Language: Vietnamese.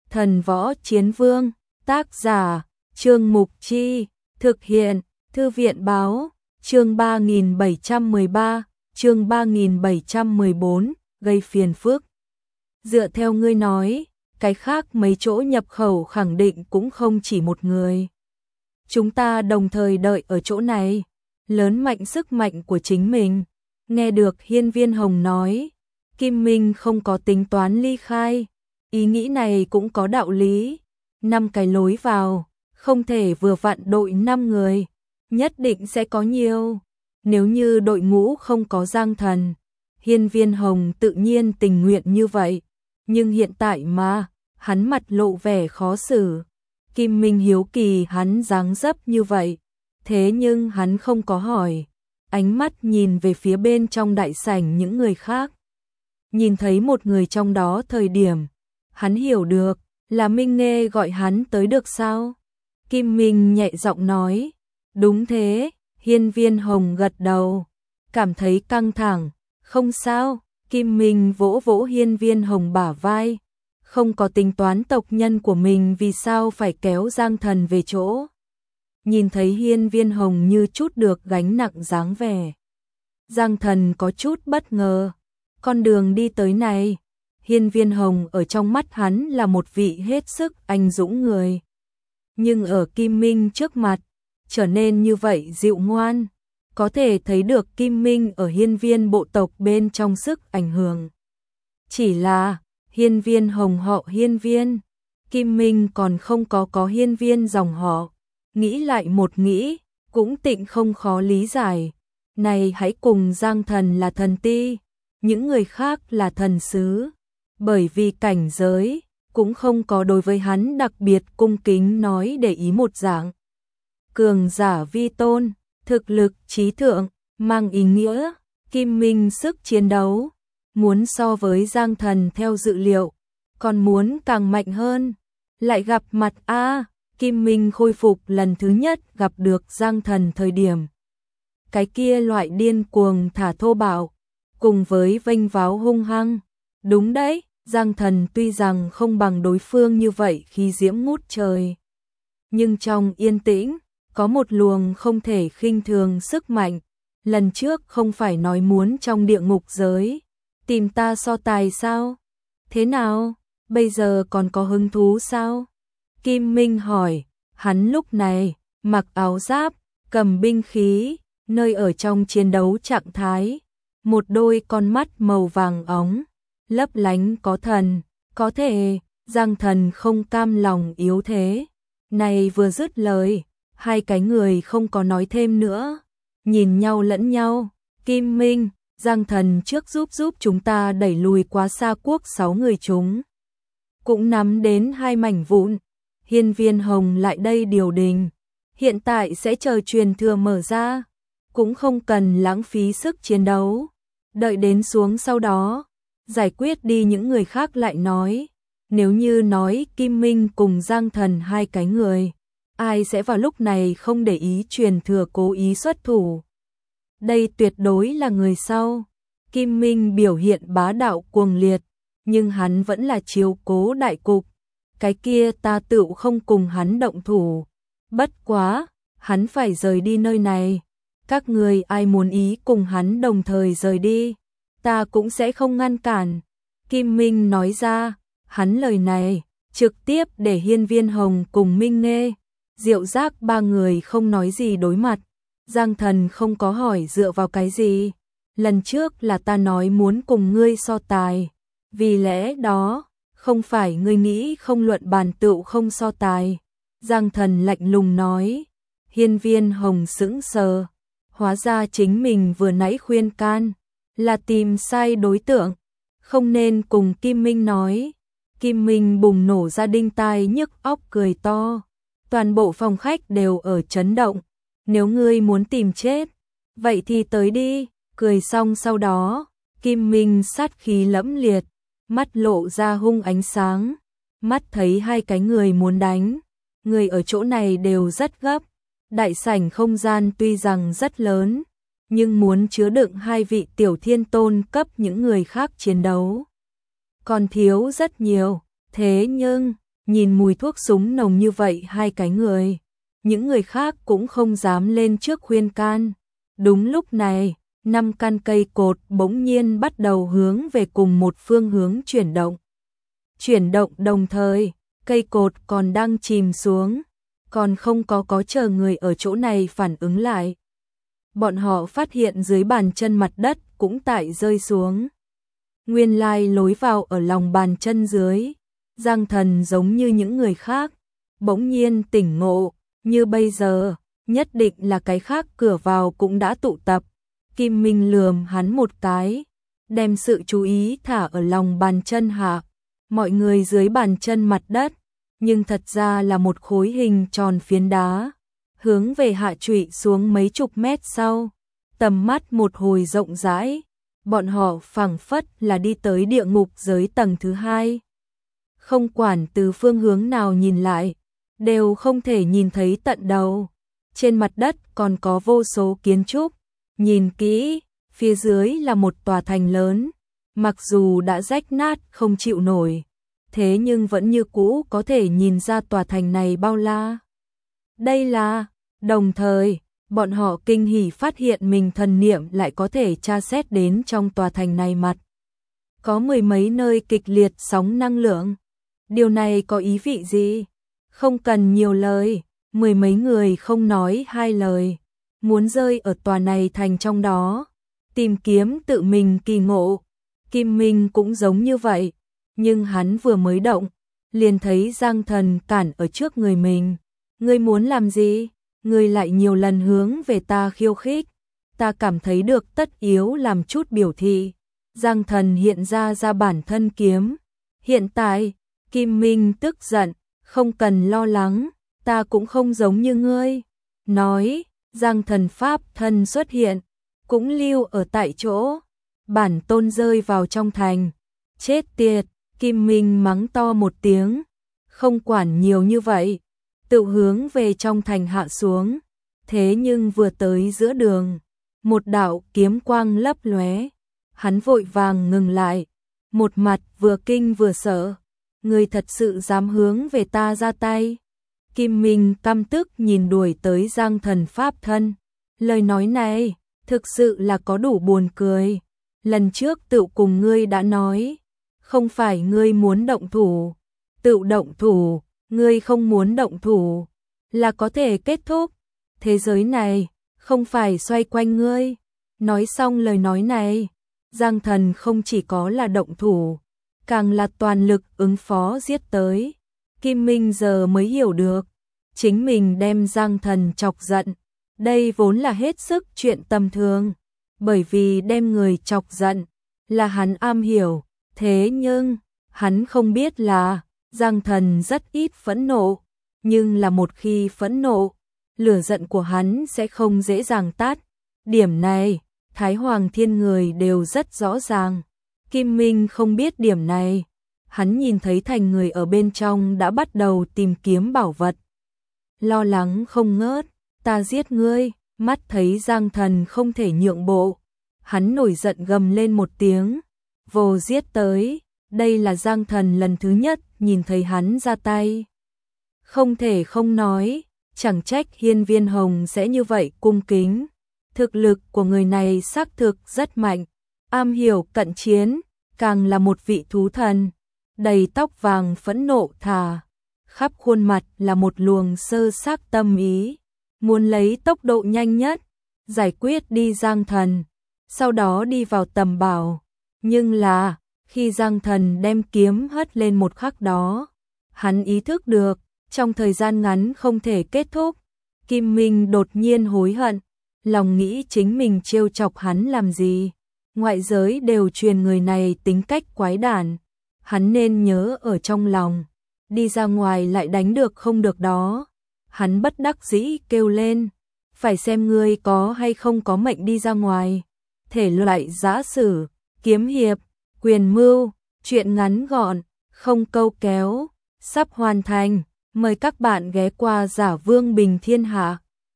Thần Võ Chiến Vương, tác giả, Trương Mục Chi, thực hiện, Thư viện báo, chương 3713, chương 3714, gây phiền phức. Dựa theo ngươi nói, cái khác mấy chỗ nhập khẩu khẳng định cũng không chỉ một người. Chúng ta đồng thời đợi ở chỗ này, lớn mạnh sức mạnh của chính mình. Nghe được Hiên Viên Hồng nói, Kim Minh không có tính toán ly khai. Ý nghĩ này cũng có đạo lý. 5 cái lối vào, không thể vừa vặn đội 5 người, nhất định sẽ có nhiều. Nếu như đội ngũ không có Giang Thần, Hiên Viên Hồng tự nhiên tình nguyện như vậy. Nhưng hiện tại mà, hắn mặt lộ vẻ khó xử. Kim Minh hiếu kỳ hắn dáng dấp như vậy, thế nhưng hắn không có hỏi. Ánh mắt nhìn về phía bên trong đại sảnh những người khác. Nhìn thấy một người trong đó thời điểm, hắn hiểu được, là Minh Nghê gọi hắn tới được sao? Kim Minh nhẹ giọng nói, đúng thế. Hiên Viên Hồng gật đầu, cảm thấy căng thẳng, không sao. Kim Minh vỗ vỗ Hiên Viên Hồng bả vai, không có tính toán tộc nhân của mình vì sao phải kéo Giang Thần về chỗ. Nhìn thấy Hiên Viên Hồng như chút được gánh nặng dáng vẻ, Giang Thần có chút bất ngờ. Con đường đi tới này, Hiên Viên Hồng ở trong mắt hắn là một vị hết sức anh dũng người. Nhưng ở Kim Minh trước mặt, trở nên như vậy dịu ngoan. Có thể thấy được Kim Minh ở Hiên Viên bộ tộc bên trong sức ảnh hưởng. Chỉ là, Hiên Viên Hồng họ Hiên Viên, Kim Minh còn không có Hiên Viên dòng họ. Nghĩ lại một nghĩ, cũng tịnh không khó lý giải. Này hãy cùng Giang Thần là thần ti, những người khác là thần sứ. Bởi vì cảnh giới, cũng không có đối với hắn đặc biệt cung kính nói để ý một dạng. Cường giả vi tôn, thực lực trí thượng, mang ý nghĩa, Kim Minh sức chiến đấu, muốn so với Giang Thần theo dự liệu, còn muốn càng mạnh hơn. Lại gặp mặt Kim Minh khôi phục lần thứ nhất gặp được Giang Thần thời điểm. Cái kia loại điên cuồng thả thô bạo, cùng với vênh váo hung hăng. Đúng đấy, Giang Thần tuy rằng không bằng đối phương như vậy khi diễm ngút trời. Nhưng trong yên tĩnh, có một luồng không thể khinh thường sức mạnh. Lần trước không phải nói muốn trong địa ngục giới tìm ta so tài sao? Thế nào? Bây giờ còn có hứng thú sao? Kim Minh hỏi. Hắn lúc này mặc áo giáp, cầm binh khí, nơi ở trong chiến đấu trạng thái. Một đôi con mắt màu vàng óng, lấp lánh có thần. Có thể, Giang Thần không cam lòng yếu thế. Này vừa dứt lời, hai cái người không có nói thêm nữa, nhìn nhau lẫn nhau. Kim Minh, Giang Thần trước giúp chúng ta đẩy lùi quá xa quốc 6 người chúng. Cũng nắm đến 2 mảnh vụn. Hiên Viên Hồng lại đây điều đình. Hiện tại sẽ chờ truyền thừa mở ra. Cũng không cần lãng phí sức chiến đấu. Đợi đến xuống sau đó, giải quyết đi những người khác lại nói. Nếu như nói Kim Minh cùng Giang Thần 2 cái người, ai sẽ vào lúc này không để ý truyền thừa cố ý xuất thủ. Đây tuyệt đối là người sau. Kim Minh biểu hiện bá đạo cuồng liệt, nhưng hắn vẫn là chiếu cố đại cục. Cái kia ta tựu không cùng hắn động thủ. Bất quá, hắn phải rời đi nơi này. Các người ai muốn ý cùng hắn đồng thời rời đi, ta cũng sẽ không ngăn cản. Kim Minh nói ra, hắn lời này, trực tiếp để Hiên Viên Hồng cùng Minh Nghê, Diệu Giác 3 người không nói gì đối mặt. Giang Thần không có hỏi dựa vào cái gì. Lần trước là ta nói muốn cùng ngươi so tài. Vì lẽ đó, không phải ngươi nghĩ không luận bàn tựu không so tài. Giang Thần lạnh lùng nói. Hiên Viên Hồng sững sờ. Hóa ra chính mình vừa nãy khuyên can, là tìm sai đối tượng. Không nên cùng Kim Minh nói. Kim Minh bùng nổ ra đinh tai nhức óc cười to. Toàn bộ phòng khách đều ở chấn động. Nếu ngươi muốn tìm chết, vậy thì tới đi. Cười xong sau đó, Kim Minh sát khí lẫm liệt, mắt lộ ra hung ánh sáng. Mắt thấy 2 cái người muốn đánh. Người ở chỗ này đều rất gấp. Đại sảnh không gian tuy rằng rất lớn, nhưng muốn chứa đựng 2 vị tiểu thiên tôn cấp những người khác chiến đấu còn thiếu rất nhiều. Thế nhưng, nhìn mùi thuốc súng nồng như vậy hai cái người. Những người khác cũng không dám lên trước khuyên can. Đúng lúc này, 5 căn cây cột bỗng nhiên bắt đầu hướng về cùng một phương hướng chuyển động. Chuyển động đồng thời, cây cột còn đang chìm xuống, còn không có chờ người ở chỗ này phản ứng lại. Bọn họ phát hiện dưới bàn chân mặt đất cũng tại rơi xuống. Nguyên lai lối vào ở lòng bàn chân dưới. Giang Thần giống như những người khác, bỗng nhiên tỉnh ngộ, như bây giờ, nhất định là cái khác cửa vào cũng đã tụ tập. Kim Minh lườm hắn một cái, đem sự chú ý thả ở lòng bàn chân hạ. Mọi người dưới bàn chân mặt đất, nhưng thật ra là một khối hình tròn phiến đá, hướng về hạ trụy xuống mấy chục mét sau. Tầm mắt một hồi rộng rãi, bọn họ phảng phất là đi tới địa ngục giới tầng thứ 2. Không quản từ phương hướng nào nhìn lại, đều không thể nhìn thấy tận đầu. Trên mặt đất còn có vô số kiến trúc, nhìn kỹ, phía dưới là một tòa thành lớn, mặc dù đã rách nát không chịu nổi, thế nhưng vẫn như cũ có thể nhìn ra tòa thành này bao la. Đây là, đồng thời, bọn họ kinh hỉ phát hiện mình thần niệm lại có thể tra xét đến trong tòa thành này mặt. Có mười mấy nơi kịch liệt sóng năng lượng. Điều này có ý vị gì? Không cần nhiều lời, mười mấy người không nói hai lời. Muốn rơi ở tòa này thành trong đó, tìm kiếm tự mình kỳ ngộ. Kim Minh cũng giống như vậy, nhưng hắn vừa mới động, liền thấy Giang Thần cản ở trước người mình. Ngươi muốn làm gì? Ngươi lại nhiều lần hướng về ta khiêu khích. Ta cảm thấy được tất yếu làm chút biểu thị. Giang Thần hiện ra bản thân kiếm. Hiện tại, Kim Minh tức giận, không cần lo lắng, ta cũng không giống như ngươi. Nói, Giang Thần pháp thân xuất hiện, cũng lưu ở tại chỗ. Bản tôn rơi vào trong thành. Chết tiệt, Kim Minh mắng to một tiếng, không quản nhiều như vậy, tự hướng về trong thành hạ xuống. Thế nhưng vừa tới giữa đường, một đạo kiếm quang lấp lóe, hắn vội vàng ngừng lại, một mặt vừa kinh vừa sợ. Ngươi thật sự dám hướng về ta ra tay? Kim Minh căm tức nhìn đuổi tới Giang Thần pháp thân. Lời nói này, thực sự là có đủ buồn cười. Lần trước tự cùng ngươi đã nói, không phải ngươi muốn động thủ, tự động thủ, ngươi không muốn động thủ, là có thể kết thúc. Thế giới này, không phải xoay quanh ngươi. Nói xong lời nói này, Giang Thần không chỉ có là động thủ, càng là toàn lực ứng phó giết tới. Kim Minh giờ mới hiểu được, chính mình đem Giang Thần chọc giận, đây vốn là hết sức chuyện tầm thường, bởi vì đem người chọc giận là hắn am hiểu, thế nhưng hắn không biết là Giang Thần rất ít phẫn nộ, nhưng là một khi phẫn nộ, lửa giận của hắn sẽ không dễ dàng tắt. Điểm này, Thái Hoàng Thiên người đều rất rõ ràng. Kim Minh không biết điểm này, hắn nhìn thấy thành người ở bên trong đã bắt đầu tìm kiếm bảo vật. Lo lắng không ngớt, ta giết ngươi, mắt thấy Giang Thần không thể nhượng bộ. Hắn nổi giận gầm lên một tiếng, vồ giết tới. Đây là Giang Thần lần thứ nhất nhìn thấy hắn ra tay. Không thể không nói, chẳng trách Hiên Viên Hồng sẽ như vậy cung kính. Thực lực của người này xác thực rất mạnh, am hiểu cận chiến, càng là một vị thú thần. Đầy tóc vàng phẫn nộ thà, khắp khuôn mặt là một luồng sơ xác tâm ý, muốn lấy tốc độ nhanh nhất, giải quyết đi Giang Thần, sau đó đi vào tầm bảo. Nhưng là, khi Giang Thần đem kiếm hất lên một khắc đó, hắn ý thức được, trong thời gian ngắn không thể kết thúc. Kim Minh đột nhiên hối hận, lòng nghĩ chính mình trêu chọc hắn làm gì. Ngoại giới đều truyền người này tính cách quái đản, hắn nên nhớ ở trong lòng, đi ra ngoài lại đánh được không được đó. Hắn bất đắc dĩ kêu lên, phải xem ngươi có hay không có mệnh đi ra ngoài. Thể loại giã sử, kiếm hiệp, quyền mưu, truyện ngắn gọn, không câu kéo, sắp hoàn thành. Mời các bạn ghé qua Giả Vương Bình Thiên Hạ.